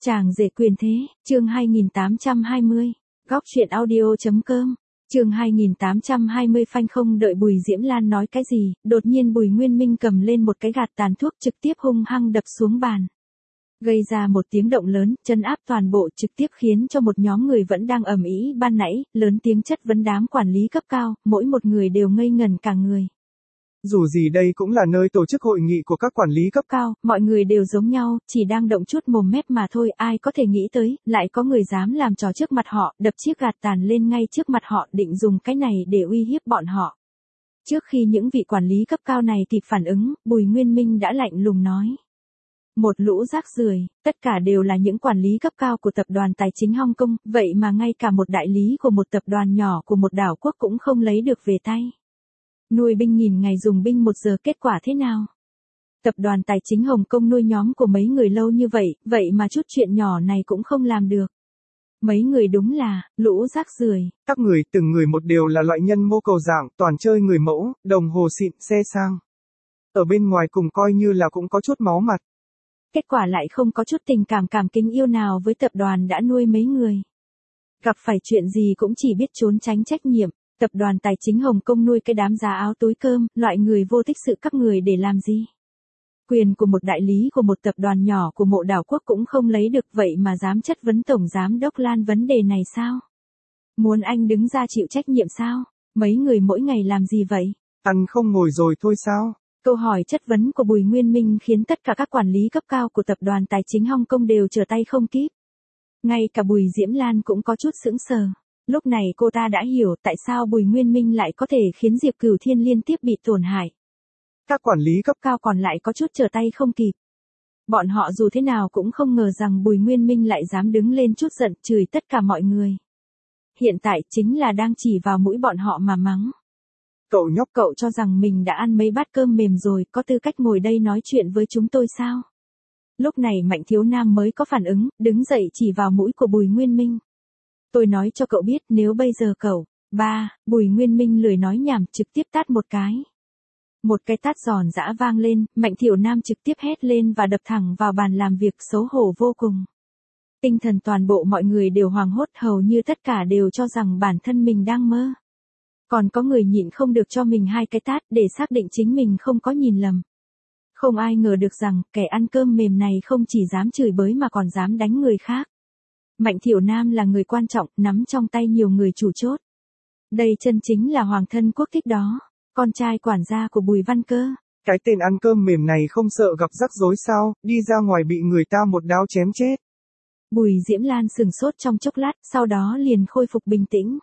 Chàng rể quyền thế, chương 2820, góc truyện audio.com, chương 2820. Phanh không đợi Bùi Diễm Lan nói cái gì, đột nhiên Bùi Nguyên Minh cầm lên một cái gạt tàn thuốc trực tiếp hung hăng đập xuống bàn. Gây ra một tiếng động lớn, chân áp toàn bộ, trực tiếp khiến cho một nhóm người vẫn đang ầm ĩ ban nãy, lớn tiếng chất vấn đám quản lý cấp cao, mỗi một người đều ngây ngẩn cả người. Dù gì đây cũng là nơi tổ chức hội nghị của các quản lý cấp cao, mọi người đều giống nhau, chỉ đang động chút mồm mép mà thôi, ai có thể nghĩ tới, lại có người dám làm trò trước mặt họ, đập chiếc gạt tàn lên ngay trước mặt họ, định dùng cái này để uy hiếp bọn họ. Trước khi những vị quản lý cấp cao này kịp phản ứng, Bùi Nguyên Minh đã lạnh lùng nói. Một lũ rác rưởi, tất cả đều là những quản lý cấp cao của tập đoàn tài chính Hong Kong, vậy mà ngay cả một đại lý của một tập đoàn nhỏ của một đảo quốc cũng không lấy được về tay. Nuôi binh nghìn ngày dùng binh một giờ, kết quả thế nào? Tập đoàn tài chính Hồng Kông nuôi nhóm của mấy người lâu như vậy, vậy mà chút chuyện nhỏ này cũng không làm được. Mấy người đúng là, lũ rác rưởi. Các người từng người một đều là loại nhân mô cầu dạng, toàn chơi người mẫu, đồng hồ xịn, xe sang. Ở bên ngoài cùng coi như là cũng có chút máu mặt. Kết quả lại không có chút tình cảm kính yêu nào với tập đoàn đã nuôi mấy người. Gặp phải chuyện gì cũng chỉ biết trốn tránh trách nhiệm. Tập đoàn tài chính Hồng Kông nuôi cái đám giá áo túi cơm, loại người vô tích sự các người để làm gì? Quyền của một đại lý của một tập đoàn nhỏ của mộ đảo quốc cũng không lấy được, vậy mà dám chất vấn Tổng Giám Đốc Lan vấn đề này sao? Muốn anh đứng ra chịu trách nhiệm sao? Mấy người mỗi ngày làm gì vậy? Ăn không ngồi rồi thôi sao? Câu hỏi chất vấn của Bùi Nguyên Minh khiến tất cả các quản lý cấp cao của tập đoàn tài chính Hong Kong đều trở tay không kịp. Ngay cả Bùi Diễm Lan cũng có chút sững sờ. Lúc này cô ta đã hiểu tại sao Bùi Nguyên Minh lại có thể khiến Diệp Cửu Thiên liên tiếp bị tổn hại. Các quản lý cấp cao còn lại có chút trở tay không kịp. Bọn họ dù thế nào cũng không ngờ rằng Bùi Nguyên Minh lại dám đứng lên chút giận chửi tất cả mọi người. Hiện tại chính là đang chỉ vào mũi bọn họ mà mắng. Cậu nhóc, cậu cho rằng mình đã ăn mấy bát cơm mềm rồi, có tư cách ngồi đây nói chuyện với chúng tôi sao? Lúc này Mạnh Thiếu Nam mới có phản ứng, đứng dậy chỉ vào mũi của Bùi Nguyên Minh. Tôi nói cho cậu biết, nếu bây giờ cậu, Bùi Nguyên Minh lười nói nhảm, trực tiếp tát một cái. Một cái tát giòn giã vang lên, Mạnh Thiểu Nam trực tiếp hét lên và đập thẳng vào bàn làm việc, xấu hổ vô cùng. Tinh thần toàn bộ mọi người đều hoảng hốt, hầu như tất cả đều cho rằng bản thân mình đang mơ. Còn có người nhịn không được cho mình hai cái tát để xác định chính mình không có nhìn lầm. Không ai ngờ được rằng, kẻ ăn cơm mềm này không chỉ dám chửi bới mà còn dám đánh người khác. Mạnh Thiểu Nam là người quan trọng, nắm trong tay nhiều người chủ chốt. Đây chân chính là hoàng thân quốc thích đó, con trai quản gia của Bùi Văn Cơ. Cái tên ăn cơm mềm này không sợ gặp rắc rối sao, đi ra ngoài bị người ta một đao chém chết. Bùi Diễm Lan sừng sốt trong chốc lát, sau đó liền khôi phục bình tĩnh.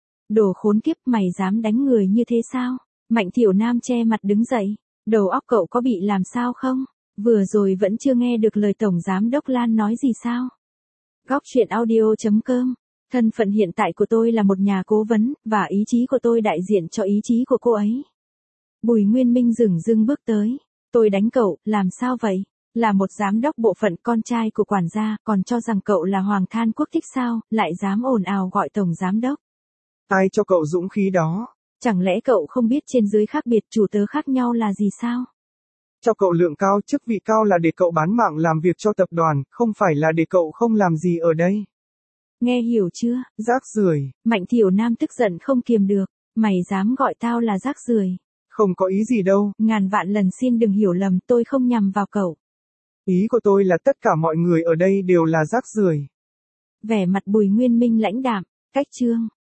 Đồ khốn kiếp, mày dám đánh người như thế sao? Mạnh Thiểu Nam che mặt đứng dậy, đầu óc cậu có bị làm sao không? Vừa rồi vẫn chưa nghe được lời Tổng Giám Đốc Lan nói gì sao? Góc truyện audio.com. Thân phận hiện tại của tôi là một nhà cố vấn, và ý chí của tôi đại diện cho ý chí của cô ấy. Bùi Nguyên Minh dửng dưng bước tới. Tôi đánh cậu, làm sao vậy? Là một giám đốc bộ phận, con trai của quản gia, còn cho rằng cậu là hoàng than quốc thích sao, lại dám ồn ào gọi Tổng Giám Đốc. Ai cho cậu dũng khí đó? Chẳng lẽ cậu không biết trên dưới khác biệt, chủ tớ khác nhau là gì sao? Cho cậu lượng cao, chức vị cao là để cậu bán mạng làm việc cho tập đoàn, không phải là để cậu không làm gì ở đây. Nghe hiểu chưa? Rác rưởi. Mạnh Thiểu Nam tức giận không kiềm được. Mày dám gọi tao là rác rưởi? Không có ý gì đâu. Ngàn vạn lần xin đừng hiểu lầm, tôi không nhằm vào cậu. Ý của tôi là tất cả mọi người ở đây đều là rác rưởi. Vẻ mặt Bùi Nguyên Minh lãnh đạm, cách chương.